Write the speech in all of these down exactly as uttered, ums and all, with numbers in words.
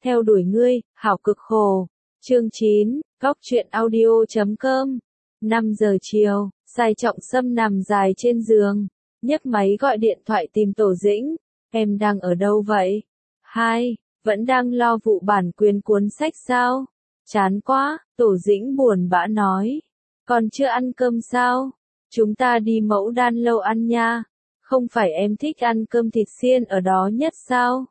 theo đuổi ngươi, hảo cực khổ. Chương chín, góc truyện audio chấm com. năm giờ chiều, Sai Trọng Sâm nằm dài trên giường, nhấc máy gọi điện thoại tìm Tổ Dĩnh. Em đang ở đâu vậy? Hai, vẫn đang lo vụ bản quyền cuốn sách sao? Chán quá, Tổ Dĩnh buồn bã nói. Còn chưa ăn cơm sao? Chúng ta đi Mẫu Đan lâu ăn nha. Không phải em thích ăn cơm thịt xiên ở đó nhất sao?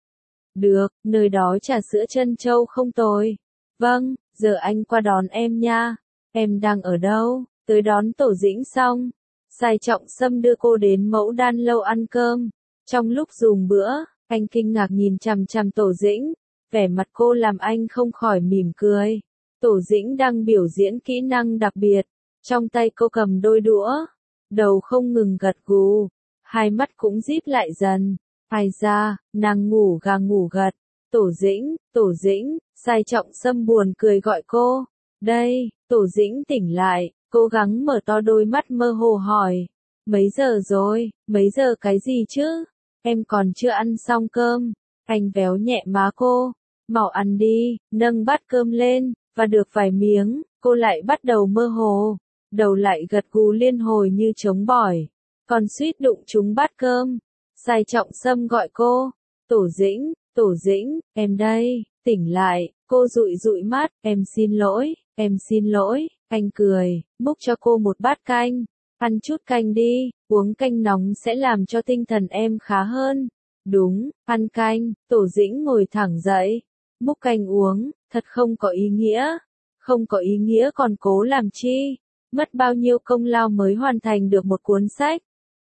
Được, nơi đó trà sữa trân châu không tồi. Vâng, giờ anh qua đón em nha. Em đang ở đâu? Tới đón Tổ Dĩnh xong, Sai Trọng Sâm đưa cô đến Mẫu Đan lâu ăn cơm. Trong lúc dùng bữa, anh kinh ngạc nhìn chằm chằm Tổ Dĩnh, vẻ mặt cô làm anh không khỏi mỉm cười. Tổ Dĩnh đang biểu diễn kỹ năng đặc biệt, trong tay cô cầm đôi đũa, đầu không ngừng gật gù, hai mắt cũng díp lại dần. Ai ra, nàng ngủ gà ngủ gật. Tổ Dĩnh, Tổ Dĩnh, Sai Trọng Sâm buồn cười gọi cô. Đây, Tổ Dĩnh tỉnh lại, cố gắng mở to đôi mắt mơ hồ hỏi. Mấy giờ rồi, mấy giờ cái gì chứ? Em còn chưa ăn xong cơm. Anh véo nhẹ má cô. Mau ăn đi, nâng bát cơm lên, và được vài miếng, cô lại bắt đầu mơ hồ. Đầu lại gật gù liên hồi như trống bỏi. Còn suýt đụng trúng bát cơm. Sai Trọng Sâm gọi cô. Tổ Dĩnh, Tổ Dĩnh, em đây, tỉnh lại. Cô dụi dụi mắt, em xin lỗi, em xin lỗi. Anh cười, múc cho cô một bát canh. Ăn chút canh đi, uống canh nóng sẽ làm cho tinh thần em khá hơn. Đúng, ăn canh. Tổ Dĩnh ngồi thẳng dậy, múc canh uống, thật không có ý nghĩa. Không có ý nghĩa còn cố làm chi? Mất bao nhiêu công lao mới hoàn thành được một cuốn sách.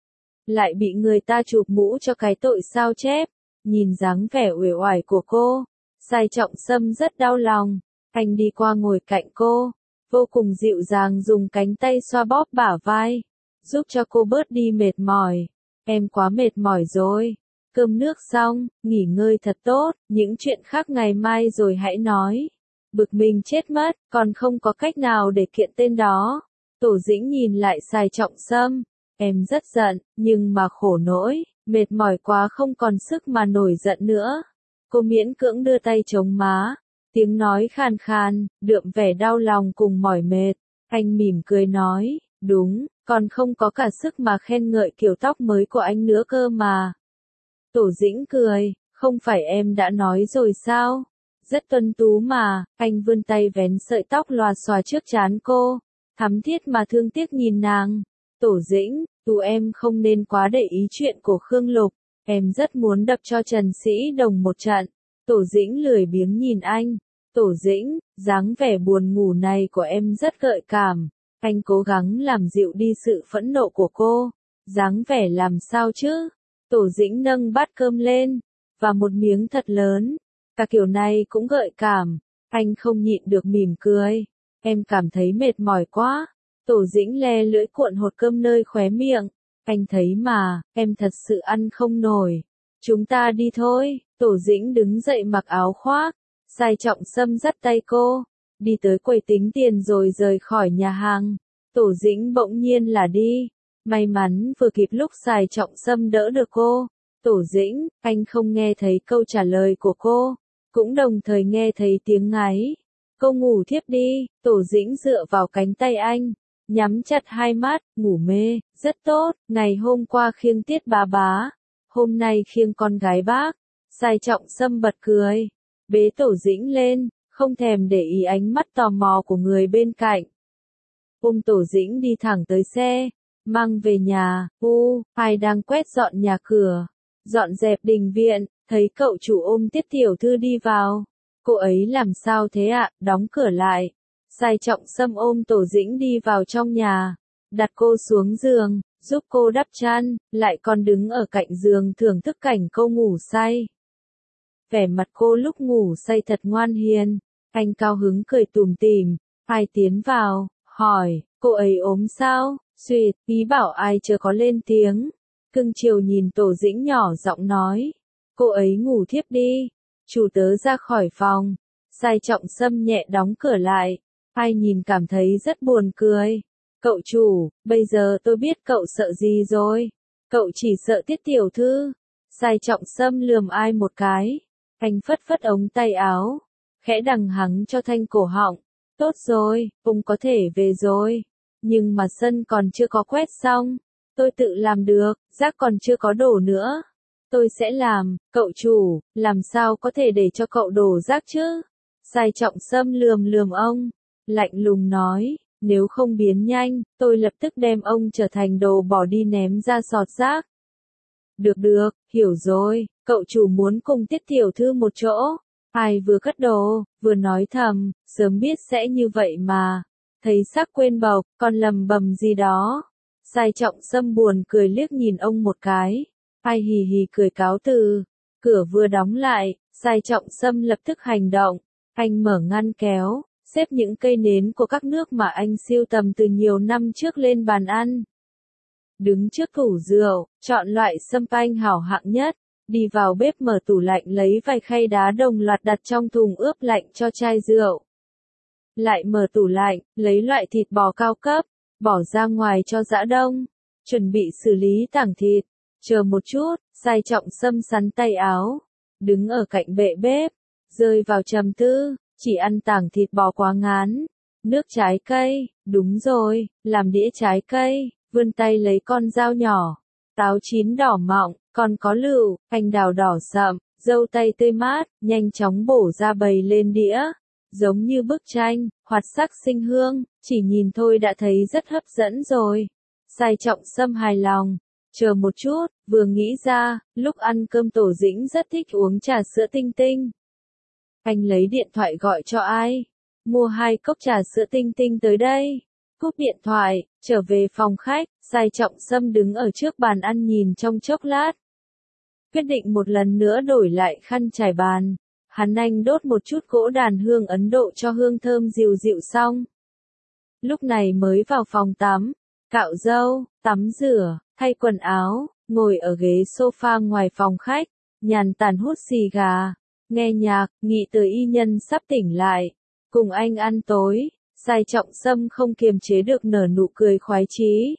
Lại bị người ta chụp mũ cho cái tội sao chép. Nhìn dáng vẻ uể oải của cô, Sai Trọng Sâm rất đau lòng. Anh đi qua ngồi cạnh cô, vô cùng dịu dàng dùng cánh tay xoa bóp bả vai, giúp cho cô bớt đi mệt mỏi. Em quá mệt mỏi rồi. Cơm nước xong, nghỉ ngơi thật tốt, những chuyện khác ngày mai rồi hãy nói. Bực mình chết mất, còn không có cách nào để kiện tên đó. Tổ Dĩnh nhìn lại Sai Trọng Sâm. Em rất giận, nhưng mà khổ nỗi, mệt mỏi quá không còn sức mà nổi giận nữa. Cô miễn cưỡng đưa tay chống má, tiếng nói khàn khàn, đượm vẻ đau lòng cùng mỏi mệt. Anh mỉm cười nói, đúng, còn không có cả sức mà khen ngợi kiểu tóc mới của anh nữa cơ mà. Tổ Dĩnh cười, không phải em đã nói rồi sao? Rất tuấn tú mà. Anh vươn tay vén sợi tóc lòa xòa trước trán cô, thắm thiết mà thương tiếc nhìn nàng. Tổ Dĩnh, tụi em không nên quá để ý chuyện của Khương Lục. Em rất muốn đập cho Trần Sĩ Đồng một trận. Tổ Dĩnh lười biếng nhìn anh. Tổ Dĩnh, dáng vẻ buồn ngủ này của em rất gợi cảm. Anh cố gắng làm dịu đi sự phẫn nộ của cô. Dáng vẻ làm sao chứ? Tổ Dĩnh nâng bát cơm lên, và một miếng thật lớn. Cả kiểu này cũng gợi cảm. Anh không nhịn được mỉm cười. Em cảm thấy mệt mỏi quá. Tổ Dĩnh le lưỡi cuộn hột cơm nơi khóe miệng. Anh thấy mà, em thật sự ăn không nổi. Chúng ta đi thôi. Tổ Dĩnh đứng dậy mặc áo khoác. Sai Trọng Sâm dắt tay cô, đi tới quầy tính tiền rồi rời khỏi nhà hàng. Tổ Dĩnh bỗng nhiên là đi. May mắn vừa kịp lúc Sai Trọng Sâm đỡ được cô. Tổ Dĩnh, anh không nghe thấy câu trả lời của cô, cũng đồng thời nghe thấy tiếng ngáy. Cô ngủ thiếp đi. Tổ Dĩnh dựa vào cánh tay anh, nhắm chặt hai mắt, ngủ mê. Rất tốt, ngày hôm qua khiêng Tiết bá bá, hôm nay khiêng con gái bác. Sai Trọng Sâm bật cười, bế Tổ Dĩnh lên, không thèm để ý ánh mắt tò mò của người bên cạnh. Ôm Tổ Dĩnh đi thẳng tới xe, mang về nhà. U, ai đang quét dọn nhà cửa, dọn dẹp đình viện, thấy cậu chủ ôm Tiết tiểu thư đi vào. Cô ấy làm sao thế ạ? Đóng cửa lại. Sai Trọng Sâm ôm Tổ Dĩnh đi vào trong nhà, đặt cô xuống giường, giúp cô đắp chăn, lại còn đứng ở cạnh giường thưởng thức cảnh cô ngủ say. Vẻ mặt cô lúc ngủ say thật ngoan hiền. Anh cao hứng cười tủm tỉm. Ai tiến vào, hỏi, cô ấy ốm sao? Xuyệt, ý bảo ai chưa có lên tiếng. Cưng chiều nhìn Tổ Dĩnh nhỏ giọng nói, cô ấy ngủ thiếp đi. Chủ tớ ra khỏi phòng. Sai Trọng Sâm nhẹ đóng cửa lại. Ai nhìn cảm thấy rất buồn cười. Cậu chủ, bây giờ tôi biết cậu sợ gì rồi. Cậu chỉ sợ Tiết tiểu thư. Sai Trọng Sâm lườm ai một cái. Anh phất phất ống tay áo, khẽ đằng hắng cho Thanh cổ họng. Tốt rồi, ông có thể về rồi. Nhưng mà sân còn chưa có quét xong. Tôi tự làm được, rác còn chưa có đổ nữa. Tôi sẽ làm, cậu chủ, làm sao có thể để cho cậu đổ rác chứ? Sai Trọng Sâm lườm lườm ông, lạnh lùng nói, nếu không biến nhanh, tôi lập tức đem ông trở thành đồ bỏ đi ném ra sọt rác. Được được, hiểu rồi, cậu chủ muốn cùng Tiết tiểu thư một chỗ. Ai vừa cất đồ, vừa nói thầm, sớm biết sẽ như vậy mà. Thấy sắc quên bọc, còn lầm bầm gì đó. Sai Trọng Sâm buồn cười liếc nhìn ông một cái. Ai hì hì cười cáo từ. Cửa vừa đóng lại, Sai Trọng Sâm lập tức hành động. Anh mở ngăn kéo, xếp những cây nến của các nước mà anh siêu tầm từ nhiều năm trước lên bàn ăn. Đứng trước tủ rượu, chọn loại sâm panh hảo hạng nhất. Đi vào bếp mở tủ lạnh lấy vài khay đá đồng loạt đặt trong thùng ướp lạnh cho chai rượu. Lại mở tủ lạnh, lấy loại thịt bò cao cấp, bỏ ra ngoài cho giã đông. Chuẩn bị xử lý tảng thịt. Chờ một chút, Sai Trọng Sâm sắn tay áo. Đứng ở cạnh bệ bếp. Rơi vào trầm tư, chỉ ăn tảng thịt bò quá ngán. Nước trái cây, đúng rồi, làm đĩa trái cây, vươn tay lấy con dao nhỏ. Táo chín đỏ mọng, còn có lựu, anh đào đỏ sậm, dâu tây tươi mát, nhanh chóng bổ ra bày lên đĩa. Giống như bức tranh, hoạt sắc sinh hương, chỉ nhìn thôi đã thấy rất hấp dẫn rồi. Sai Trọng Sâm hài lòng. Chờ một chút, vừa nghĩ ra, lúc ăn cơm Tổ Dĩnh rất thích uống trà sữa Tinh Tinh. Anh lấy điện thoại gọi cho ai? Mua hai cốc trà sữa Tinh Tinh tới đây. Cúp điện thoại, trở về phòng khách, Sai Trọng Sâm đứng ở trước bàn ăn nhìn trong chốc lát. Quyết định một lần nữa đổi lại khăn trải bàn. Hắn anh đốt một chút gỗ đàn hương Ấn Độ cho hương thơm dịu dịu xong. Lúc này mới vào phòng tắm, cạo râu, tắm rửa, thay quần áo, ngồi ở ghế sofa ngoài phòng khách, nhàn tản hút xì gà, nghe nhạc, nghĩ tới y nhân sắp tỉnh lại, cùng anh ăn tối. Sai Trọng Sâm không kiềm chế được nở nụ cười khoái chí.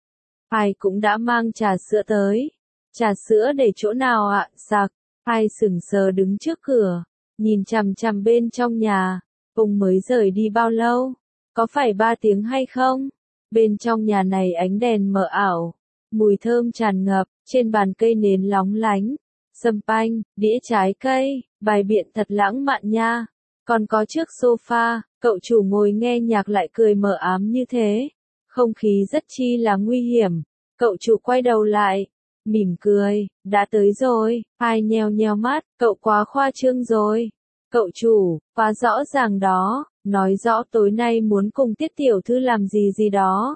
Ai cũng đã mang trà sữa tới. Trà sữa để chỗ nào ạ? Sặc. Ai sững sờ đứng trước cửa, nhìn chằm chằm bên trong nhà. Ông mới rời đi bao lâu? Có phải ba tiếng hay không? Bên trong nhà này ánh đèn mờ ảo, mùi thơm tràn ngập, trên bàn cây nến lóng lánh, sâm panh, đĩa trái cây, bài biện thật lãng mạn nha. Còn có chiếc sofa, cậu chủ ngồi nghe nhạc lại cười mờ ám như thế. Không khí rất chi là nguy hiểm. Cậu chủ quay đầu lại, mỉm cười, đã tới rồi. Ai nheo nheo mắt, cậu quá khoa trương rồi. Cậu chủ, quá rõ ràng đó, nói rõ tối nay muốn cùng Tiết tiểu thư làm gì gì đó.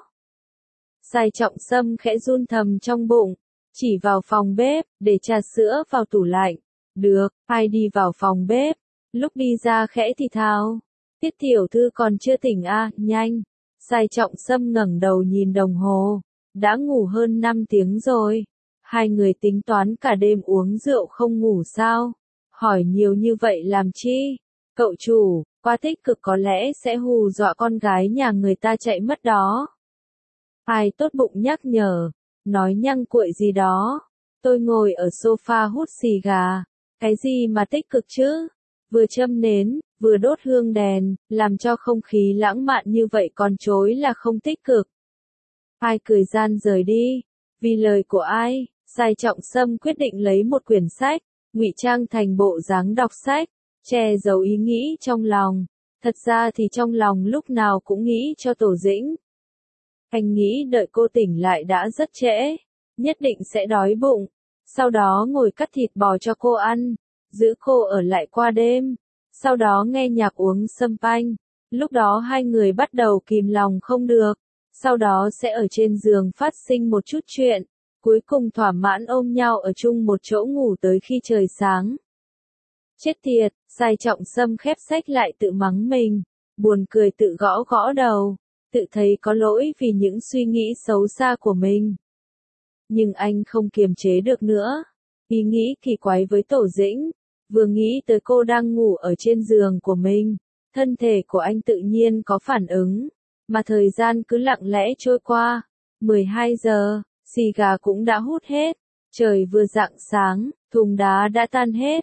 Sai Trọng Sâm khẽ run thầm trong bụng, chỉ vào phòng bếp, để trà sữa vào tủ lạnh. Được, ai đi vào phòng bếp. Lúc đi ra khẽ thì thào, Tiết tiểu thư còn chưa tỉnh à, nhanh. Sai Trọng Sâm ngẩng đầu nhìn đồng hồ, đã ngủ hơn năm tiếng rồi. Hai người tính toán cả đêm uống rượu không ngủ sao? Hỏi nhiều như vậy làm chi? Cậu chủ, quá tích cực có lẽ sẽ hù dọa con gái nhà người ta chạy mất đó. Ai tốt bụng nhắc nhở, nói nhăng cuội gì đó. Tôi ngồi ở sofa hút xì gà. Cái gì mà tích cực chứ? Vừa châm nến, vừa đốt hương đèn, làm cho không khí lãng mạn như vậy còn chối là không tích cực. Ai cười gian rời đi. Vì lời của ai, Sai Trọng Sâm quyết định lấy một quyển sách, ngụy trang thành bộ dáng đọc sách, che giấu ý nghĩ trong lòng. Thật ra thì trong lòng lúc nào cũng nghĩ cho Tổ Dĩnh. Anh nghĩ đợi cô tỉnh lại đã rất trễ, nhất định sẽ đói bụng, sau đó ngồi cắt thịt bò cho cô ăn, giữ cô ở lại qua đêm, sau đó nghe nhạc uống sâm panh. Lúc đó hai người bắt đầu kìm lòng không được, sau đó sẽ ở trên giường phát sinh một chút chuyện, cuối cùng thỏa mãn ôm nhau ở chung một chỗ ngủ tới khi trời sáng. Chết tiệt, Sai Trọng Sâm khép sách lại tự mắng mình, buồn cười tự gõ gõ đầu, tự thấy có lỗi vì những suy nghĩ xấu xa của mình. Nhưng anh không kiềm chế được nữa. Ý nghĩ kỳ quái với Tổ Dĩnh, vừa nghĩ tới cô đang ngủ ở trên giường của mình, thân thể của anh tự nhiên có phản ứng, mà thời gian cứ lặng lẽ trôi qua. mười hai giờ, xì gà cũng đã hút hết, trời vừa rạng sáng, thùng đá đã tan hết,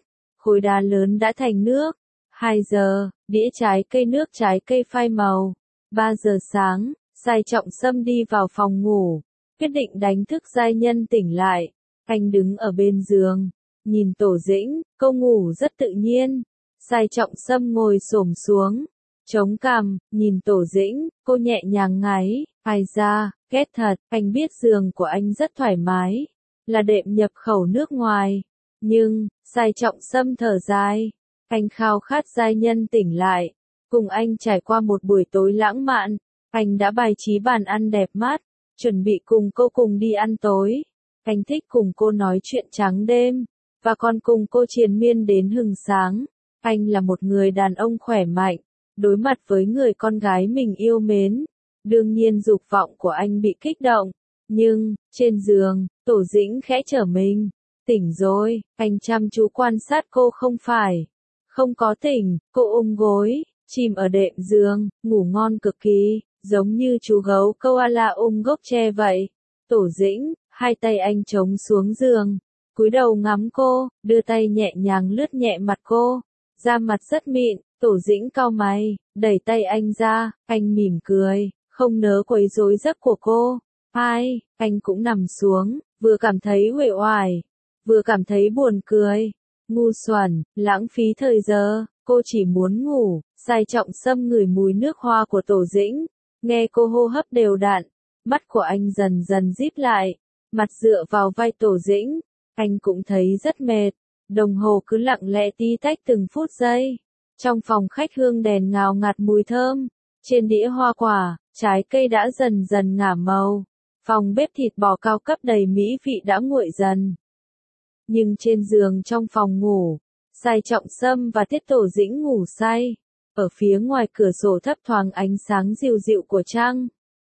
khối đá lớn đã thành nước. hai giờ, đĩa trái cây nước trái cây phai màu. ba giờ sáng, Sai Trọng Sâm đi vào phòng ngủ, quyết định đánh thức giai nhân tỉnh lại. Anh đứng ở bên giường, nhìn Tổ Dĩnh, cô ngủ rất tự nhiên. Sai Trọng Sâm ngồi xổm xuống, chống cằm, nhìn Tổ Dĩnh, cô nhẹ nhàng ngáy, ai ra, ghét thật, anh biết giường của anh rất thoải mái, là đệm nhập khẩu nước ngoài. Nhưng, Sai Trọng Sâm thở dài, anh khao khát giai nhân tỉnh lại, cùng anh trải qua một buổi tối lãng mạn, anh đã bài trí bàn ăn đẹp mắt, chuẩn bị cùng cô cùng đi ăn tối. Anh thích cùng cô nói chuyện trắng đêm, và còn cùng cô triền miên đến hừng sáng. Anh là một người đàn ông khỏe mạnh, đối mặt với người con gái mình yêu mến. Đương nhiên dục vọng của anh bị kích động, nhưng, trên giường, Tổ Dĩnh khẽ trở mình. Tỉnh rồi, anh chăm chú quan sát cô không phải. Không có tỉnh, cô ôm gối, chìm ở đệm giường, ngủ ngon cực kỳ, giống như chú gấu koala ôm gốc tre vậy. Tổ Dĩnh, hai tay anh chống xuống giường, cúi đầu ngắm cô, đưa tay nhẹ nhàng lướt nhẹ mặt cô. Da mặt rất mịn, Tổ Dĩnh cau mày, đẩy tay anh ra, anh mỉm cười, không nỡ quấy rối giấc của cô. Ai, anh cũng nằm xuống, vừa cảm thấy uể oải, vừa cảm thấy buồn cười. Ngu xuẩn, lãng phí thời giờ, cô chỉ muốn ngủ. Sai Trọng Sâm ngửi mùi nước hoa của Tổ Dĩnh, nghe cô hô hấp đều đặn, mắt của anh dần dần díp lại, mặt dựa vào vai Tổ Dĩnh, anh cũng thấy rất mệt. Đồng hồ cứ lặng lẽ tí tách từng phút giây. Trong phòng khách hương đèn ngào ngạt mùi thơm, trên đĩa hoa quả, trái cây đã dần dần ngả màu. Phòng bếp thịt bò cao cấp đầy mỹ vị đã nguội dần. Nhưng trên giường trong phòng ngủ, Sai Trọng Sâm và Tiết Tổ Dĩnh ngủ say. Ở phía ngoài cửa sổ thấp thoáng ánh sáng dịu dịu của trăng.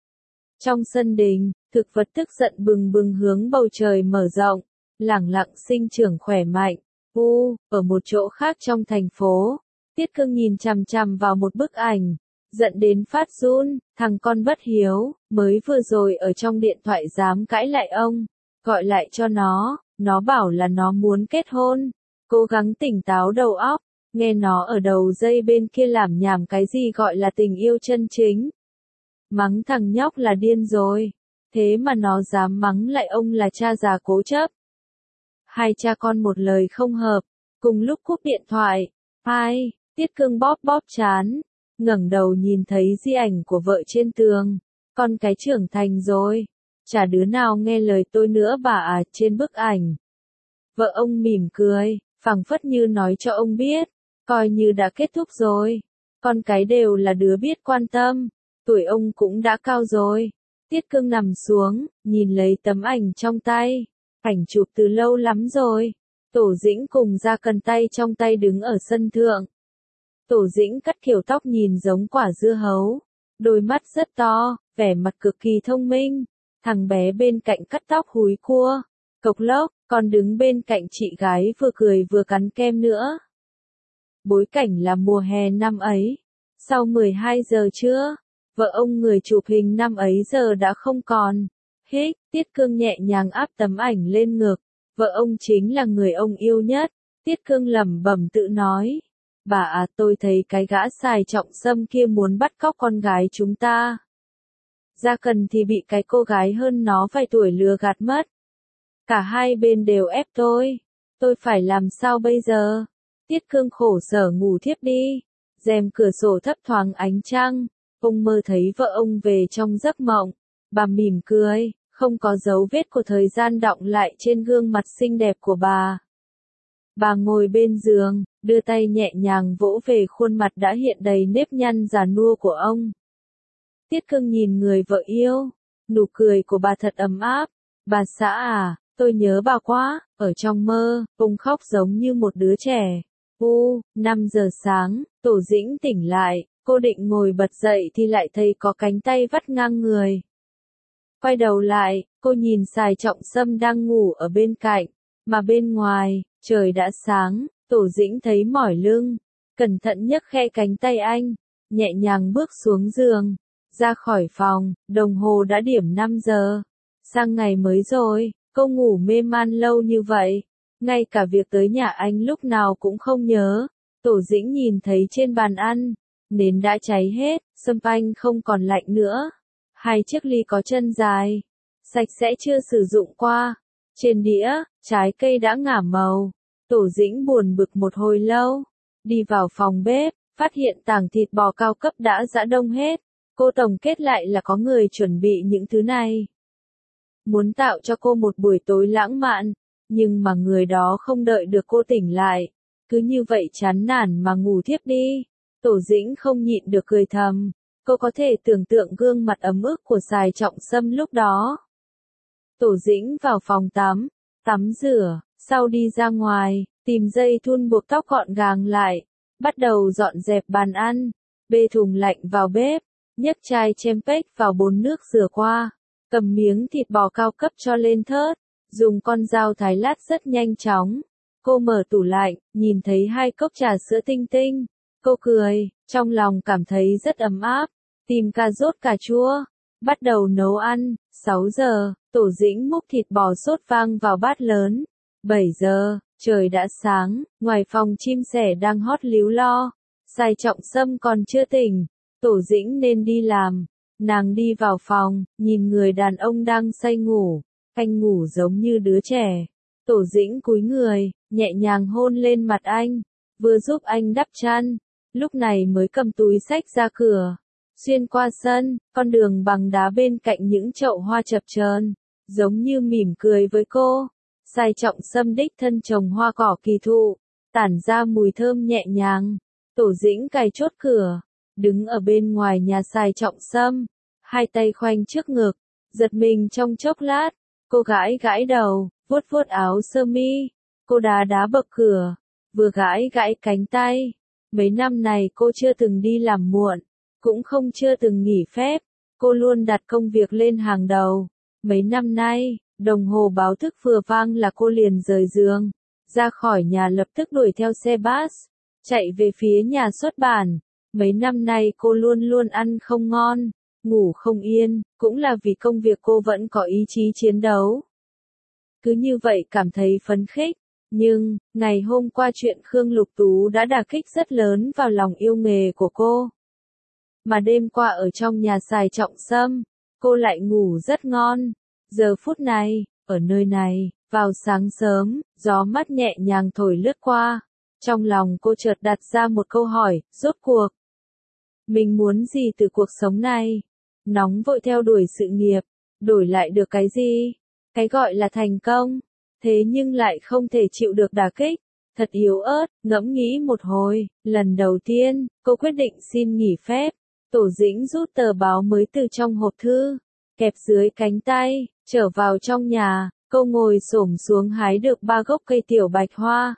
Trong sân đình, thực vật tức giận bừng bừng hướng bầu trời mở rộng, lẳng lặng sinh trưởng khỏe mạnh. U, ở một chỗ khác trong thành phố, Tiết Cương nhìn chằm chằm vào một bức ảnh, giận đến phát run, thằng con bất hiếu, mới vừa rồi ở trong điện thoại dám cãi lại ông, gọi lại cho nó, nó bảo là nó muốn kết hôn, cố gắng tỉnh táo đầu óc, nghe nó ở đầu dây bên kia làm nhảm cái gì gọi là tình yêu chân chính. Mắng thằng nhóc là điên rồi, thế mà nó dám mắng lại ông là cha già cố chấp. Hai cha con một lời không hợp, cùng lúc cúp điện thoại. Ai, Tiết Cương bóp bóp chán, ngẩng đầu nhìn thấy di ảnh của vợ trên tường. Con cái trưởng thành rồi, chả đứa nào nghe lời tôi nữa bà à. Trên bức ảnh, vợ ông mỉm cười, phảng phất như nói cho ông biết, coi như đã kết thúc rồi. Con cái đều là đứa biết quan tâm, tuổi ông cũng đã cao rồi. Tiết Cương nằm xuống, nhìn lấy tấm ảnh trong tay. Ảnh chụp từ lâu lắm rồi. Tổ Dĩnh cùng Gia Cần tay trong tay đứng ở sân thượng. Tổ Dĩnh cắt kiểu tóc nhìn giống quả dưa hấu. Đôi mắt rất to, vẻ mặt cực kỳ thông minh. Thằng bé bên cạnh cắt tóc húi cua. Cộc lốc, còn đứng bên cạnh chị gái vừa cười vừa cắn kem nữa. Bối cảnh là mùa hè năm ấy. Sau mười hai giờ trưa, vợ ông người chụp hình năm ấy giờ đã không còn. Hích, Tiết Cương nhẹ nhàng áp tấm ảnh lên ngực. Vợ ông chính là người ông yêu nhất. Tiết Cương lẩm bẩm tự nói. Bà à, tôi thấy cái gã Sai Trọng Sâm kia muốn bắt cóc con gái chúng ta. Gia Cần thì bị cái cô gái hơn nó vài tuổi lừa gạt mất. Cả hai bên đều ép tôi. Tôi phải làm sao bây giờ? Tiết Cương khổ sở ngủ thiếp đi. Rèm cửa sổ thấp thoáng ánh trăng. Ông mơ thấy vợ ông về trong giấc mộng. Bà mỉm cười, không có dấu vết của thời gian đọng lại trên gương mặt xinh đẹp của bà. Bà ngồi bên giường, đưa tay nhẹ nhàng vỗ về khuôn mặt đã hiện đầy nếp nhăn già nua của ông. Tiết Cương nhìn người vợ yêu, nụ cười của bà thật ấm áp. Bà xã à, tôi nhớ bà quá. Ở trong mơ, ông khóc giống như một đứa trẻ. U, năm giờ sáng, Tổ Dĩnh tỉnh lại, cô định ngồi bật dậy thì lại thấy có cánh tay vắt ngang người. Quay đầu lại, cô nhìn Sai Trọng Sâm đang ngủ ở bên cạnh, mà bên ngoài, trời đã sáng. Tổ Dĩnh thấy mỏi lưng, cẩn thận nhấc khe cánh tay anh, nhẹ nhàng bước xuống giường, ra khỏi phòng. Đồng hồ đã điểm năm giờ, sang ngày mới rồi. Cô ngủ mê man lâu như vậy, ngay cả việc tới nhà anh lúc nào cũng không nhớ. Tổ Dĩnh nhìn thấy trên bàn ăn, nến đã cháy hết, sâm panh không còn lạnh nữa. Hai chiếc ly có chân dài, sạch sẽ chưa sử dụng qua. Trên đĩa, trái cây đã ngả màu. Tổ Dĩnh buồn bực một hồi lâu, đi vào phòng bếp, phát hiện tảng thịt bò cao cấp đã giã đông hết. Cô tổng kết lại là có người chuẩn bị những thứ này. Muốn tạo cho cô một buổi tối lãng mạn, nhưng mà người đó không đợi được cô tỉnh lại. Cứ như vậy chán nản mà ngủ thiếp đi. Tổ Dĩnh không nhịn được cười thầm. Cô có thể tưởng tượng gương mặt ấm ức của Sài Trọng Sâm lúc đó. Tổ Dĩnh vào phòng tắm, tắm rửa, sau đi ra ngoài, tìm dây thun buộc tóc gọn gàng lại, bắt đầu dọn dẹp bàn ăn, bê thùng lạnh vào bếp, nhấc chai Chempech vào bồn nước rửa qua, cầm miếng thịt bò cao cấp cho lên thớt, dùng con dao thái lát rất nhanh chóng. Cô mở tủ lạnh, nhìn thấy hai cốc trà sữa Tinh Tinh. Cô cười, trong lòng cảm thấy rất ấm áp, tìm cà rốt cà chua, bắt đầu nấu ăn. sáu giờ, Tổ Dĩnh múc thịt bò sốt vang vào bát lớn. bảy giờ, trời đã sáng, ngoài phòng chim sẻ đang hót líu lo. Sài Trọng Sâm còn chưa tỉnh, Tổ Dĩnh nên đi làm. Nàng đi vào phòng, nhìn người đàn ông đang say ngủ, anh ngủ giống như đứa trẻ. Tổ Dĩnh cúi người, nhẹ nhàng hôn lên mặt anh, vừa giúp anh đắp chăn, lúc này mới cầm túi xách ra cửa. Xuyên qua sân, con đường bằng đá bên cạnh những chậu hoa chập chờn, giống như mỉm cười với cô. Sài Trọng Sâm đích thân trồng hoa cỏ kỳ thụ, tản ra mùi thơm nhẹ nhàng. Tổ Dĩnh cài chốt cửa, đứng ở bên ngoài nhà Sài Trọng Sâm, hai tay khoanh trước ngực, giật mình trong chốc lát. Cô gãi gãi đầu, vuốt vuốt áo sơ mi, cô đá đá bậc cửa, vừa gãi gãi cánh tay. Mấy năm này cô chưa từng đi làm muộn, cũng không chưa từng nghỉ phép, cô luôn đặt công việc lên hàng đầu. Mấy năm nay, đồng hồ báo thức vừa vang là cô liền rời giường, ra khỏi nhà lập tức đuổi theo xe bus, chạy về phía nhà xuất bản. Mấy năm nay cô luôn luôn ăn không ngon, ngủ không yên, cũng là vì công việc cô vẫn có ý chí chiến đấu. Cứ như vậy cảm thấy phấn khích, nhưng, ngày hôm qua chuyện Khương Lục Tú đã đả kích rất lớn vào lòng yêu nghề của cô. Mà đêm qua ở trong nhà Sài Trọng Sâm, cô lại ngủ rất ngon. Giờ phút này, ở nơi này, vào sáng sớm, gió mát nhẹ nhàng thổi lướt qua. Trong lòng cô chợt đặt ra một câu hỏi, rốt cuộc. Mình muốn gì từ cuộc sống này? Nóng vội theo đuổi sự nghiệp, đổi lại được cái gì? Cái gọi là thành công, thế nhưng lại không thể chịu được đả kích. Thật yếu ớt, ngẫm nghĩ một hồi, lần đầu tiên, cô quyết định xin nghỉ phép. Tổ Dĩnh rút tờ báo mới từ trong hộp thư, kẹp dưới cánh tay, trở vào trong nhà, cô ngồi xổm xuống hái được ba gốc cây tiểu bạch hoa.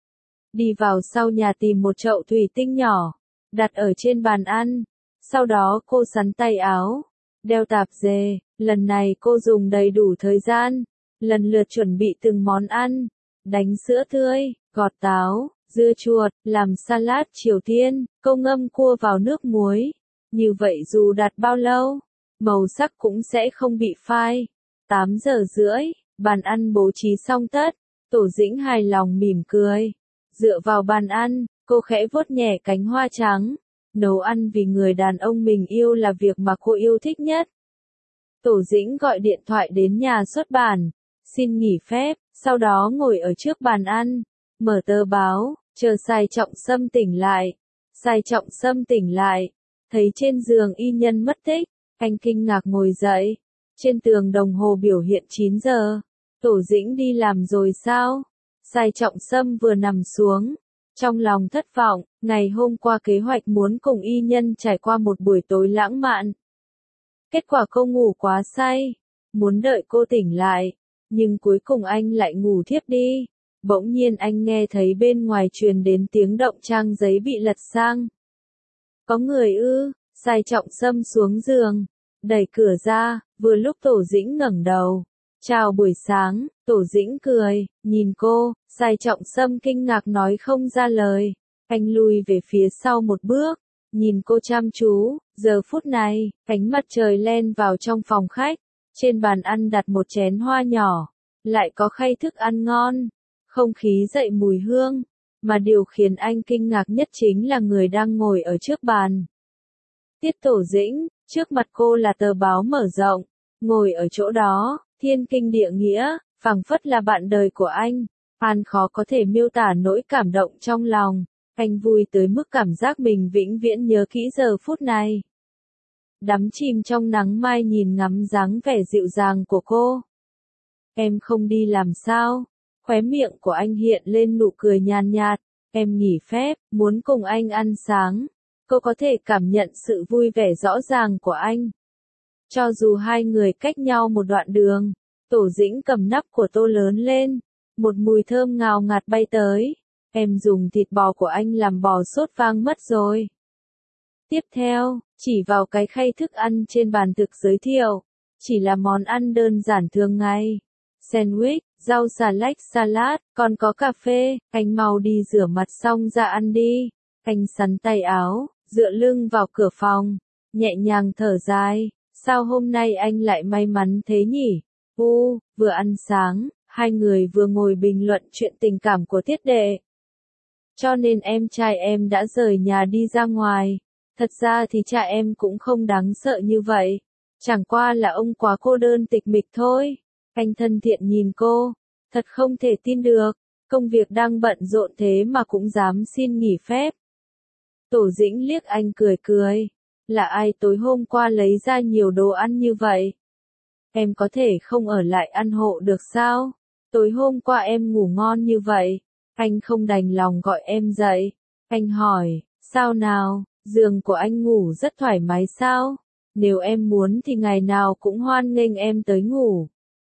Đi vào sau nhà tìm một chậu thủy tinh nhỏ, đặt ở trên bàn ăn. Sau đó cô sắn tay áo, đeo tạp dề, lần này cô dùng đầy đủ thời gian, lần lượt chuẩn bị từng món ăn, đánh sữa tươi, gọt táo, dưa chuột, làm salad Triều Tiên, cô ngâm cua vào nước muối. Như vậy dù đặt bao lâu, màu sắc cũng sẽ không bị phai. tám giờ rưỡi, bàn ăn bố trí xong tất, Tổ Dĩnh hài lòng mỉm cười. Dựa vào bàn ăn, cô khẽ vuốt nhẹ cánh hoa trắng. Nấu ăn vì người đàn ông mình yêu là việc mà cô yêu thích nhất. Tổ Dĩnh gọi điện thoại đến nhà xuất bản, xin nghỉ phép, sau đó ngồi ở trước bàn ăn, mở tờ báo, chờ Sài Trọng Sâm tỉnh lại. Sài Trọng Sâm tỉnh lại, thấy trên giường y nhân mất tích, anh kinh ngạc ngồi dậy. Trên tường đồng hồ biểu hiện chín giờ. Tổ Dĩnh đi làm rồi sao? Sài Trọng Sâm vừa nằm xuống, trong lòng thất vọng, ngày hôm qua kế hoạch muốn cùng y nhân trải qua một buổi tối lãng mạn. Kết quả cô ngủ quá say, muốn đợi cô tỉnh lại, nhưng cuối cùng anh lại ngủ thiếp đi. Bỗng nhiên anh nghe thấy bên ngoài truyền đến tiếng động trang giấy bị lật sang. Có người ư? Sài Trọng Sâm xuống giường, đẩy cửa ra, vừa lúc Tổ Dĩnh ngẩng đầu. Chào buổi sáng, Tổ Dĩnh cười, nhìn cô. Sài Trọng Sâm kinh ngạc nói không ra lời. Anh lùi về phía sau một bước, nhìn cô chăm chú. Giờ phút này, ánh mặt trời len vào trong phòng khách. Trên bàn ăn đặt một chén hoa nhỏ, lại có khay thức ăn ngon. không khí dậy mùi hương, mà điều khiến anh kinh ngạc nhất chính là người đang ngồi ở trước bàn. Tiết Tổ Dĩnh, trước mặt cô là tờ báo mở rộng, ngồi ở chỗ đó, thiên kinh địa nghĩa, phảng phất là bạn đời của anh. An khó có thể miêu tả nỗi cảm động trong lòng, anh vui tới mức cảm giác mình vĩnh viễn nhớ kỹ giờ phút này. Đắm chìm trong nắng mai nhìn ngắm dáng vẻ dịu dàng của cô. Em không đi làm sao? Khóe miệng của anh hiện lên nụ cười nhàn nhạt, em nghỉ phép, muốn cùng anh ăn sáng. Cô có thể cảm nhận sự vui vẻ rõ ràng của anh. Cho dù hai người cách nhau một đoạn đường, Tổ Dĩnh cầm nắp của tô lớn lên, một mùi thơm ngào ngạt bay tới. Em dùng thịt bò của anh làm bò sốt vang mất rồi. Tiếp theo, chỉ vào cái khay thức ăn trên bàn thực giới thiệu, chỉ là món ăn đơn giản thường ngày. Sandwich, rau xà lách salad, còn có cà phê, anh mau đi rửa mặt xong ra ăn đi. Anh sắn tay áo, dựa lưng vào cửa phòng, nhẹ nhàng thở dài, sao hôm nay anh lại may mắn thế nhỉ? U, vừa ăn sáng, hai người vừa ngồi bình luận chuyện tình cảm của Tiết Đệ. Cho nên em trai em đã rời nhà đi ra ngoài. Thật ra thì cha em cũng không đáng sợ như vậy. Chẳng qua là ông quá cô đơn tịch mịch thôi. Anh thân thiện nhìn cô. Thật không thể tin được. Công việc đang bận rộn thế mà cũng dám xin nghỉ phép. Tổ Dĩnh liếc anh cười cười. Là ai tối hôm qua lấy ra nhiều đồ ăn như vậy? Em có thể không ở lại ăn hộ được sao? Tối hôm qua em ngủ ngon như vậy. Anh không đành lòng gọi em dậy. Anh hỏi, sao nào, giường của anh ngủ rất thoải mái sao? Nếu em muốn thì ngày nào cũng hoan nghênh em tới ngủ.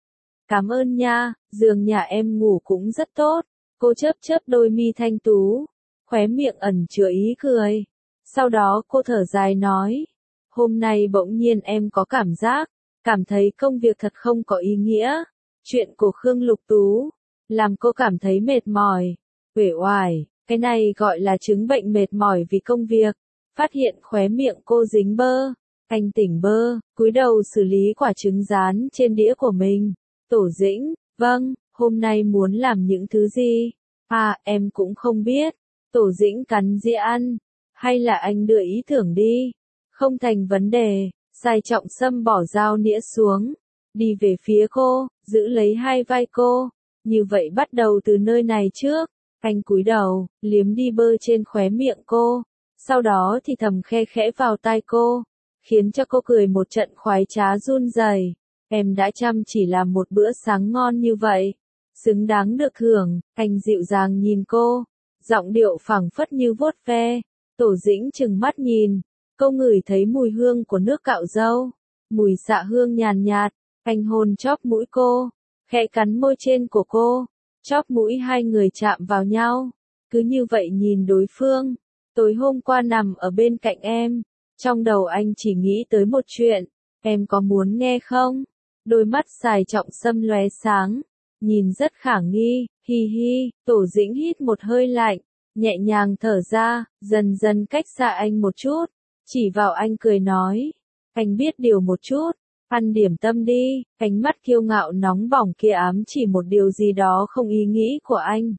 Cảm ơn nha, giường nhà em ngủ cũng rất tốt. Cô chớp chớp đôi mi thanh tú, khóe miệng ẩn chứa ý cười. Sau đó cô thở dài nói, hôm nay bỗng nhiên em có cảm giác, cảm thấy công việc thật không có ý nghĩa. Chuyện của Khương Lục Tú làm cô cảm thấy mệt mỏi, uể oải, cái này gọi là chứng bệnh mệt mỏi vì công việc. Phát hiện khóe miệng cô dính bơ, anh tỉnh bơ, cúi đầu xử lý quả trứng rán trên đĩa của mình. Tổ Dĩnh, vâng, hôm nay muốn làm những thứ gì? À, em cũng không biết. Tổ Dĩnh cắn dĩa ăn, hay là anh đưa ý tưởng đi. Không thành vấn đề, Sai Trọng Sâm bỏ dao nĩa xuống, đi về phía cô, giữ lấy hai vai cô. Như vậy bắt đầu từ nơi này trước. Anh cúi đầu, liếm đi bơ trên khóe miệng cô. Sau đó thì thầm khe khẽ vào tai cô, khiến cho cô cười một trận khoái trá run rẩy. Em đã chăm chỉ làm một bữa sáng ngon như vậy, xứng đáng được hưởng. Anh dịu dàng nhìn cô, giọng điệu phảng phất như vuốt ve. Tổ Dĩnh trừng mắt nhìn, cô ngửi thấy mùi hương của nước cạo râu, mùi xạ hương nhàn nhạt. Anh hôn chóp mũi cô, khẽ cắn môi trên của cô, chóp mũi hai người chạm vào nhau, cứ như vậy nhìn đối phương. Tối hôm qua nằm ở bên cạnh em, trong đầu anh chỉ nghĩ tới một chuyện, em có muốn nghe không? Đôi mắt Sài Trọng Sâm lóe sáng, nhìn rất khả nghi, hi hi. Tổ Dĩnh hít một hơi lạnh, nhẹ nhàng thở ra, dần dần cách xa anh một chút, chỉ vào anh cười nói, anh biết điều một chút, ăn điểm tâm đi. Ánh mắt kiêu ngạo nóng bỏng kia ám chỉ một điều gì đó không ý nghĩ của anh.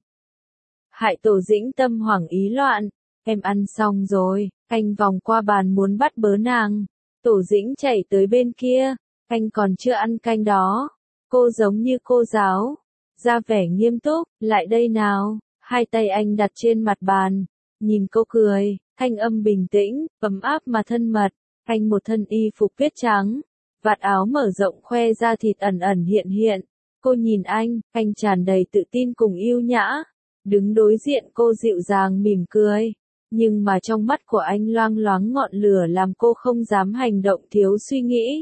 Hại Tổ Dĩnh tâm hoảng ý loạn. Em ăn xong rồi. Anh vòng qua bàn muốn bắt bớ nàng. Tổ Dĩnh chạy tới bên kia. Anh còn chưa ăn canh đó. Cô giống như cô giáo, ra vẻ nghiêm túc. Lại đây nào. Hai tay anh đặt trên mặt bàn, nhìn cô cười, thanh âm bình tĩnh, ấm áp mà thân mật. Anh một thân y phục tuyết trắng, vạt áo mở rộng khoe ra thịt ẩn ẩn hiện hiện. Cô nhìn anh, anh tràn đầy tự tin cùng yêu nhã. Đứng đối diện cô dịu dàng mỉm cười. Nhưng mà trong mắt của anh loang loáng ngọn lửa làm cô không dám hành động thiếu suy nghĩ.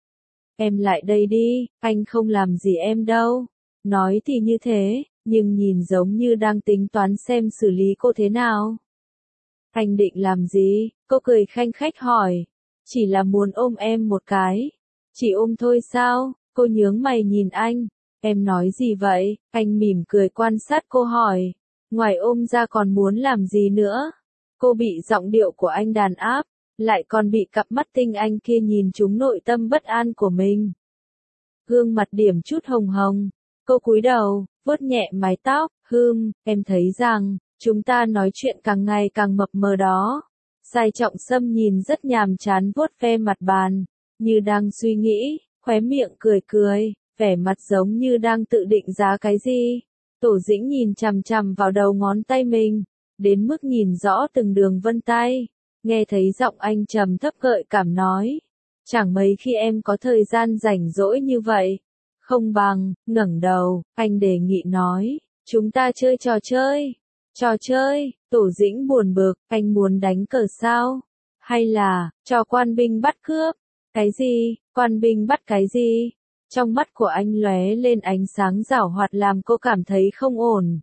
Em lại đây đi, anh không làm gì em đâu. Nói thì như thế, nhưng nhìn giống như đang tính toán xem xử lý cô thế nào. Anh định làm gì? Cô cười khanh khách hỏi. Chỉ là muốn ôm em một cái. Chỉ ôm thôi sao? Cô nhướng mày nhìn anh. Em nói gì vậy? Anh mỉm cười quan sát cô hỏi. Ngoài ôm ra còn muốn làm gì nữa? Cô bị giọng điệu của anh đàn áp, lại còn bị cặp mắt tinh anh kia nhìn trúng nội tâm bất an của mình. Gương mặt điểm chút hồng hồng. Cô cúi đầu, vuốt nhẹ mái tóc, Hừm, em thấy rằng, chúng ta nói chuyện càng ngày càng mập mờ đó. Sai Trọng Sâm nhìn rất nhàm chán vuốt ve mặt bàn, như đang suy nghĩ, khóe miệng cười cười, vẻ mặt giống như đang tự định giá cái gì. Tổ Dĩnh nhìn chằm chằm vào đầu ngón tay mình, đến mức nhìn rõ từng đường vân tay, nghe thấy giọng anh trầm thấp gợi cảm nói. Chẳng mấy khi em có thời gian rảnh rỗi như vậy. Không bằng, ngẩng đầu, anh đề nghị nói, chúng ta chơi trò chơi. Trò chơi, Tổ Dĩnh buồn bực, anh muốn đánh cờ sao? Hay là, trò quan binh bắt cướp? Cái gì, quan binh bắt cái gì? Trong mắt của anh lóe lên ánh sáng giảo hoạt làm cô cảm thấy không ổn.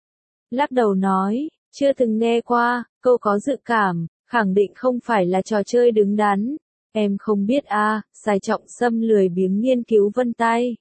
Lắc đầu nói, chưa từng nghe qua, cô có dự cảm, khẳng định không phải là trò chơi đứng đắn. Em không biết à, Sai Trọng Sâm lười biếng nghiên cứu vân tay.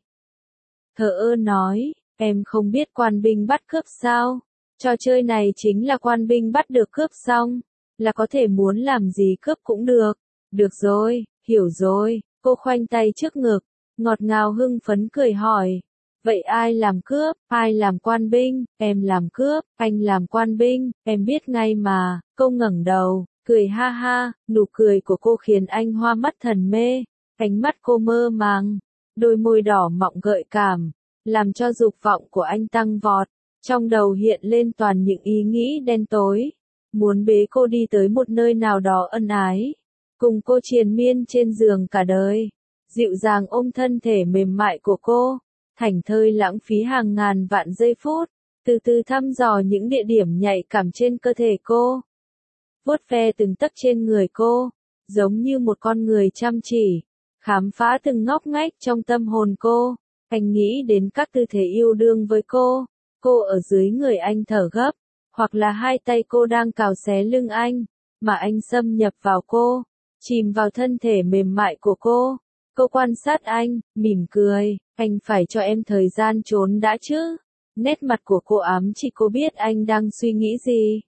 Thờ ơ nói, em không biết quan binh bắt cướp sao? Trò chơi này chính là quan binh bắt được cướp xong, là có thể muốn làm gì cướp cũng được. Được rồi, hiểu rồi, cô khoanh tay trước ngực, ngọt ngào hưng phấn cười hỏi. Vậy ai làm cướp, ai làm quan binh, em làm cướp, anh làm quan binh, em biết ngay mà. Cô ngẩng đầu, cười ha ha, nụ cười của cô khiến anh hoa mắt thần mê, ánh mắt cô mơ màng, đôi môi đỏ mọng gợi cảm, làm cho dục vọng của anh tăng vọt. Trong đầu hiện lên toàn những ý nghĩ đen tối, muốn bế cô đi tới một nơi nào đó ân ái, cùng cô triền miên trên giường cả đời, dịu dàng ôm thân thể mềm mại của cô, thảnh thơi lãng phí hàng ngàn vạn giây phút, từ từ thăm dò những địa điểm nhạy cảm trên cơ thể cô, vuốt ve từng tấc trên người cô, giống như một con người chăm chỉ, khám phá từng ngóc ngách trong tâm hồn cô. Anh nghĩ đến các tư thế yêu đương với cô. Cô ở dưới người anh thở gấp, hoặc là hai tay cô đang cào xé lưng anh, mà anh xâm nhập vào cô, chìm vào thân thể mềm mại của cô. Cô quan sát anh, mỉm cười, anh phải cho em thời gian trốn đã chứ. Nét mặt của cô ám chỉ cô biết anh đang suy nghĩ gì.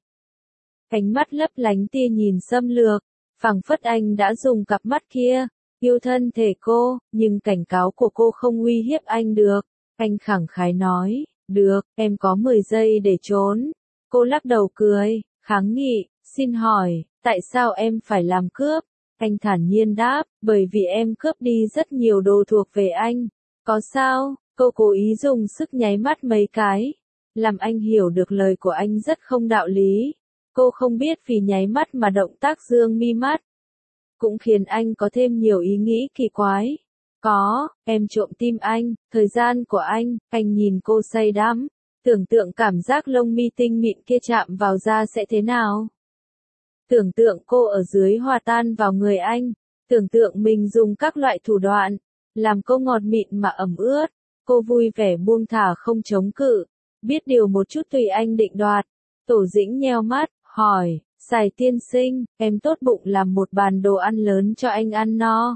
Ánh mắt lấp lánh tia nhìn xâm lược, phảng phất anh đã dùng cặp mắt kia, yêu thân thể cô, nhưng cảnh cáo của cô không uy hiếp anh được. Anh khẳng khái nói. Được, em có mười giây để trốn. Cô lắc đầu cười, kháng nghị, xin hỏi, tại sao em phải làm cướp? Anh thản nhiên đáp, bởi vì em cướp đi rất nhiều đồ thuộc về anh. Có sao? Cô cố ý dùng sức nháy mắt mấy cái, làm anh hiểu được lời của anh rất không đạo lý. Cô không biết vì nháy mắt mà động tác dương mi mắt, cũng khiến anh có thêm nhiều ý nghĩ kỳ quái. Có, em trộm tim anh, thời gian của anh, anh nhìn cô say đắm, tưởng tượng cảm giác lông mi tinh mịn kia chạm vào da sẽ thế nào. Tưởng tượng cô ở dưới hòa tan vào người anh, tưởng tượng mình dùng các loại thủ đoạn, làm cô ngọt mịn mà ẩm ướt, cô vui vẻ buông thả không chống cự, biết điều một chút tùy anh định đoạt. Tổ Dĩnh nheo mắt, hỏi, Sài tiên sinh, em tốt bụng làm một bàn đồ ăn lớn cho anh ăn no.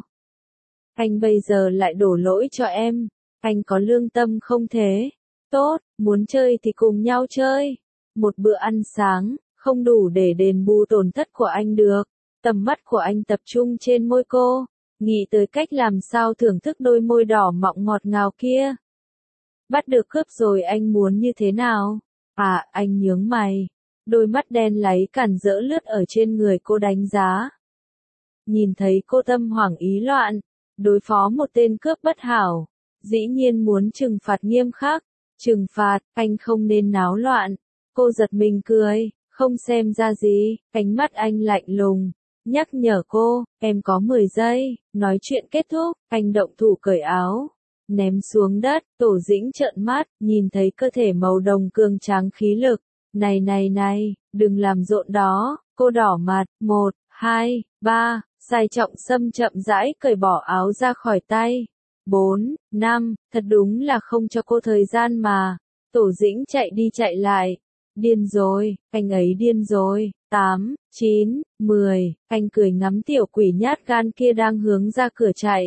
Anh bây giờ lại đổ lỗi cho em, anh có lương tâm không thế? Tốt, muốn chơi thì cùng nhau chơi. Một bữa ăn sáng, không đủ để đền bù tổn thất của anh được. Tầm mắt của anh tập trung trên môi cô, nghĩ tới cách làm sao thưởng thức đôi môi đỏ mọng ngọt ngào kia. Bắt được cướp rồi anh muốn như thế nào? À, anh nhướng mày. Đôi mắt đen láy cản rỡ lướt ở trên người cô đánh giá. Nhìn thấy cô tâm hoảng ý loạn, đối phó một tên cướp bất hảo, dĩ nhiên muốn trừng phạt nghiêm khắc. Trừng phạt, anh không nên náo loạn. Cô giật mình cười, không xem ra gì, ánh mắt anh lạnh lùng, nhắc nhở cô, em có mười giây, nói chuyện kết thúc, anh động thủ cởi áo, ném xuống đất. Tổ Dĩnh trợn mắt, nhìn thấy cơ thể màu đồng cường tráng khí lực. Này này này, đừng làm rộn đó. Cô đỏ mặt, một, hai, ba, Sai Trọng Sâm chậm rãi cởi bỏ áo ra khỏi tay. Bốn, năm, thật đúng là không cho cô thời gian mà. Tổ Dĩnh chạy đi chạy lại. Điên rồi, anh ấy điên rồi. Tám, chín, mười, anh cười ngắm tiểu quỷ nhát gan kia đang hướng ra cửa chạy.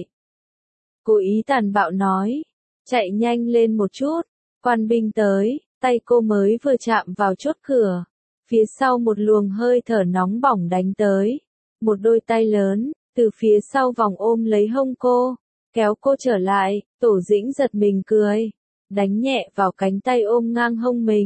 Cố ý tàn bạo nói, chạy nhanh lên một chút, quan binh tới. Tay cô mới vừa chạm vào chốt cửa, phía sau một luồng hơi thở nóng bỏng đánh tới. Một đôi tay lớn, từ phía sau vòng ôm lấy hông cô, kéo cô trở lại. Tổ Dĩnh giật mình cười, đánh nhẹ vào cánh tay ôm ngang hông mình.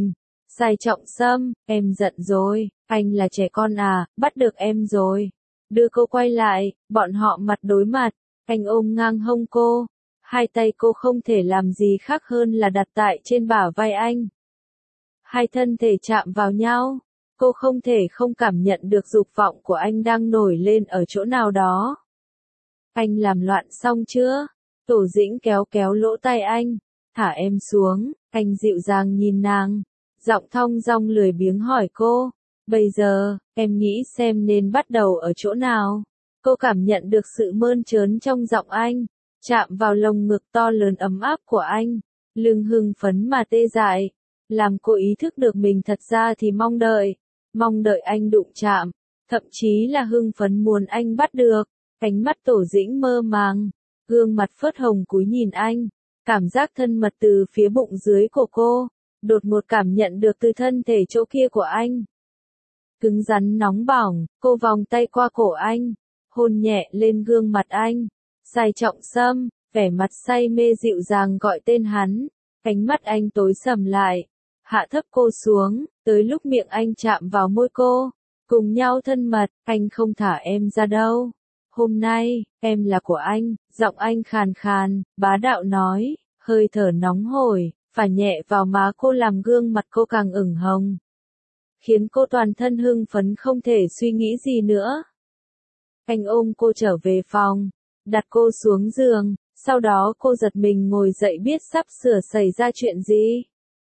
Sai Trọng Sâm, em giận rồi, anh là trẻ con à, bắt được em rồi. Đưa cô quay lại, bọn họ mặt đối mặt, anh ôm ngang hông cô. Hai tay cô không thể làm gì khác hơn là đặt tại trên bả vai anh. Hai thân thể chạm vào nhau, cô không thể không cảm nhận được dục vọng của anh đang nổi lên ở chỗ nào đó. Anh làm loạn xong chưa? Tổ Dĩnh kéo kéo lỗ tai anh, thả em xuống, anh dịu dàng nhìn nàng, giọng thong dong lười biếng hỏi cô, bây giờ, em nghĩ xem nên bắt đầu ở chỗ nào? Cô cảm nhận được sự mơn trớn trong giọng anh, chạm vào lồng ngực to lớn ấm áp của anh, lưng hưng phấn mà tê dại, làm cô ý thức được mình thật ra thì mong đợi, mong đợi anh đụng chạm, thậm chí là hưng phấn muốn anh bắt được. Ánh mắt Tổ Dĩnh mơ màng, gương mặt phớt hồng cúi nhìn anh, cảm giác thân mật từ phía bụng dưới của cô, đột ngột cảm nhận được từ thân thể chỗ kia của anh. Cứng rắn nóng bỏng, cô vòng tay qua cổ anh, hôn nhẹ lên gương mặt anh. Sai Trọng Sâm, vẻ mặt say mê dịu dàng gọi tên hắn, ánh mắt anh tối sầm lại, hạ thấp cô xuống, tới lúc miệng anh chạm vào môi cô, cùng nhau thân mật, anh không thả em ra đâu. Hôm nay, em là của anh, giọng anh khàn khàn, bá đạo nói, hơi thở nóng hổi, phả nhẹ vào má cô làm gương mặt cô càng ửng hồng. Khiến cô toàn thân hưng phấn không thể suy nghĩ gì nữa. Anh ôm cô trở về phòng, đặt cô xuống giường, sau đó cô giật mình ngồi dậy biết sắp sửa xảy ra chuyện gì.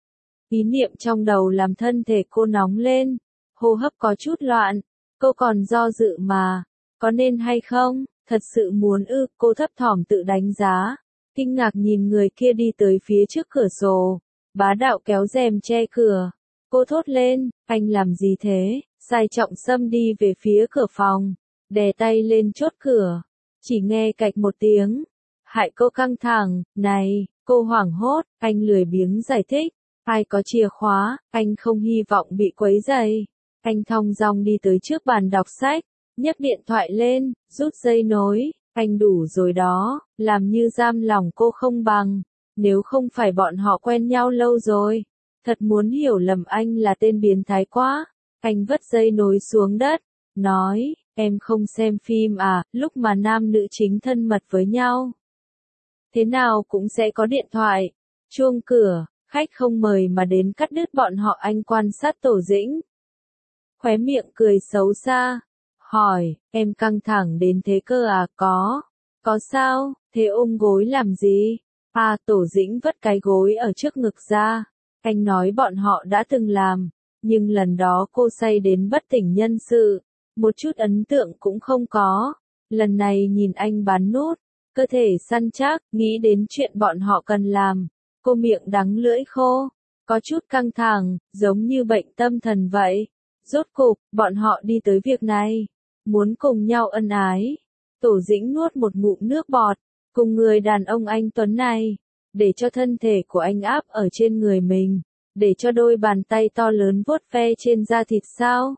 Ý niệm trong đầu làm thân thể cô nóng lên, hô hấp có chút loạn, cô còn do dự mà. Có nên hay không, thật sự muốn ư, cô thấp thỏm tự đánh giá, kinh ngạc nhìn người kia đi tới phía trước cửa sổ, bá đạo kéo rèm che cửa, cô thốt lên, anh làm gì thế? Sai Trọng Sâm đi về phía cửa phòng, đè tay lên chốt cửa, chỉ nghe cạch một tiếng, hại cô căng thẳng, này, cô hoảng hốt, anh lười biếng giải thích, ai có chìa khóa, anh không hy vọng bị quấy rầy, anh thong dong đi tới trước bàn đọc sách. Nhấc điện thoại lên, rút dây nối, anh đủ rồi đó, làm như giam lòng cô không bằng, nếu không phải bọn họ quen nhau lâu rồi, thật muốn hiểu lầm anh là tên biến thái quá, anh vứt dây nối xuống đất, nói, em không xem phim à, lúc mà nam nữ chính thân mật với nhau. Thế nào cũng sẽ có điện thoại, chuông cửa, khách không mời mà đến cắt đứt bọn họ anh quan sát Tổ Dĩnh. Khóe miệng cười xấu xa. Hỏi, em căng thẳng đến thế cơ à, có, có sao, thế ôm gối làm gì? À, Tổ Dĩnh vất cái gối ở trước ngực ra, anh nói bọn họ đã từng làm, nhưng lần đó cô say đến bất tỉnh nhân sự, một chút ấn tượng cũng không có, lần này nhìn anh bán nút, cơ thể săn chắc, nghĩ đến chuyện bọn họ cần làm, cô miệng đắng lưỡi khô, có chút căng thẳng, giống như bệnh tâm thần vậy. Rốt cục, bọn họ đi tới việc này. Muốn cùng nhau ân ái. Tổ Dĩnh nuốt một ngụm nước bọt, cùng người đàn ông anh Tuấn này, để cho thân thể của anh áp ở trên người mình, để cho đôi bàn tay to lớn vuốt ve trên da thịt sao.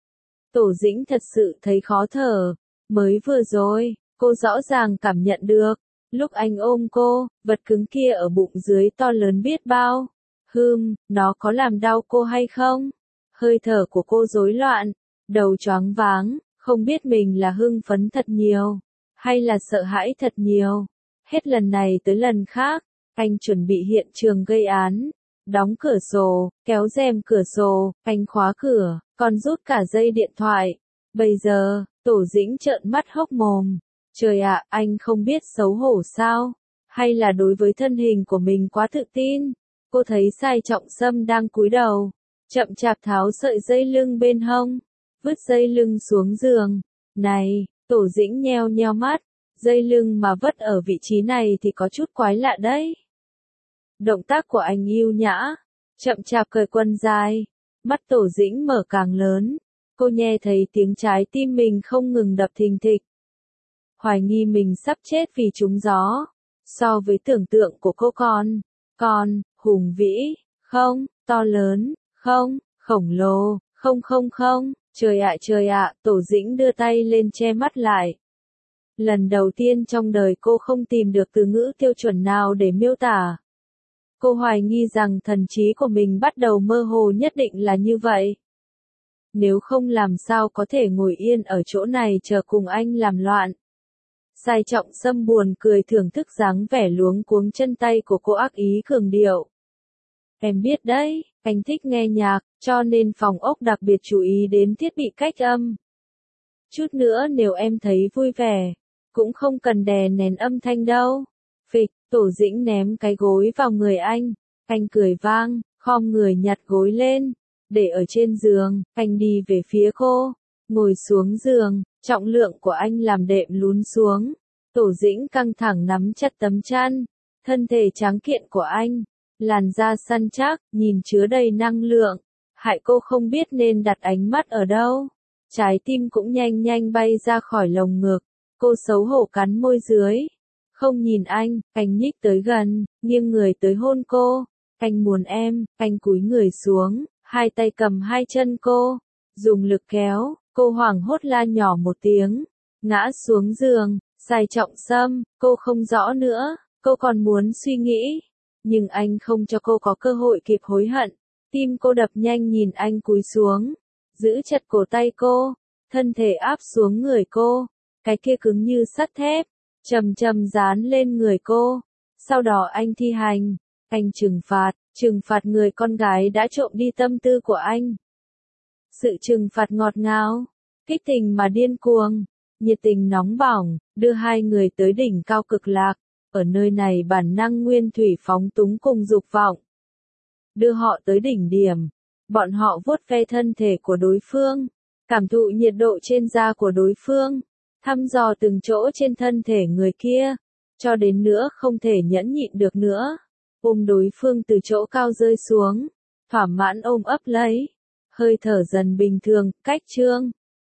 Tổ Dĩnh thật sự thấy khó thở, mới vừa rồi, cô rõ ràng cảm nhận được, lúc anh ôm cô, vật cứng kia ở bụng dưới to lớn biết bao. Hừm, nó có làm đau cô hay không? Hơi thở của cô rối loạn, đầu choáng váng. Không biết mình là hưng phấn thật nhiều, hay là sợ hãi thật nhiều. Hết lần này tới lần khác, anh chuẩn bị hiện trường gây án. Đóng cửa sổ, kéo rèm cửa sổ, anh khóa cửa, còn rút cả dây điện thoại. Bây giờ, Tổ Dĩnh trợn mắt hốc mồm. Trời ạ, anh không biết xấu hổ sao? Hay là đối với thân hình của mình quá tự tin? Cô thấy Sai Trọng Sâm đang cúi đầu, chậm chạp tháo sợi dây lưng bên hông. Vứt dây lưng xuống giường. Này, Tổ Dĩnh nheo nheo mắt, dây lưng mà vứt ở vị trí này thì có chút quái lạ đấy. Động tác của anh yêu nhã, chậm chạp cởi quần dài, mắt Tổ Dĩnh mở càng lớn, cô nghe thấy tiếng trái tim mình không ngừng đập thình thịch. Hoài nghi mình sắp chết vì trúng gió, so với tưởng tượng của cô còn, còn, hùng vĩ, không, to lớn, không, khổng lồ, không không không. Trời ạ trời ạ, Tổ Dĩnh đưa tay lên che mắt lại. Lần đầu tiên trong đời cô không tìm được từ ngữ tiêu chuẩn nào để miêu tả. Cô hoài nghi rằng thần trí của mình bắt đầu mơ hồ, nhất định là như vậy. Nếu không làm sao có thể ngồi yên ở chỗ này chờ cùng anh làm loạn. Sai Trọng Sâm buồn cười thưởng thức dáng vẻ luống cuống chân tay của cô, ác ý cường điệu. Em biết đấy, anh thích nghe nhạc, cho nên phòng ốc đặc biệt chú ý đến thiết bị cách âm. Chút nữa nếu em thấy vui vẻ, cũng không cần đè nén âm thanh đâu. Phịch, Tổ Dĩnh ném cái gối vào người anh, anh cười vang, khom người nhặt gối lên, để ở trên giường, anh đi về phía cô, ngồi xuống giường, trọng lượng của anh làm đệm lún xuống. Tổ Dĩnh căng thẳng nắm chặt tấm chăn, thân thể tráng kiện của anh, làn da săn chắc, nhìn chứa đầy năng lượng, hại cô không biết nên đặt ánh mắt ở đâu. Trái tim cũng nhanh nhanh bay ra khỏi lồng ngực, cô xấu hổ cắn môi dưới. Không nhìn anh, anh nhích tới gần, nghiêng người tới hôn cô. Anh muốn em, anh cúi người xuống, hai tay cầm hai chân cô, dùng lực kéo, cô hoảng hốt la nhỏ một tiếng, ngã xuống giường. Sai Trọng Sâm, cô không rõ nữa, cô còn muốn suy nghĩ, nhưng anh không cho cô có cơ hội kịp hối hận. Tim cô đập nhanh nhìn anh cúi xuống, giữ chặt cổ tay cô, thân thể áp xuống người cô, cái kia cứng như sắt thép, chầm chầm dán lên người cô. Sau đó anh thi hành, anh trừng phạt, trừng phạt người con gái đã trộm đi tâm tư của anh. Sự trừng phạt ngọt ngào, kích tình mà điên cuồng, nhiệt tình nóng bỏng, đưa hai người tới đỉnh cao cực lạc. Ở nơi này bản năng nguyên thủy phóng túng cùng dục vọng, đưa họ tới đỉnh điểm. Bọn họ vuốt ve thân thể của đối phương, cảm thụ nhiệt độ trên da của đối phương, thăm dò từng chỗ trên thân thể người kia, cho đến nữa không thể nhẫn nhịn được nữa, ôm đối phương từ chỗ cao rơi xuống, thỏa mãn ôm ấp lấy, hơi thở dần bình thường, cách chương.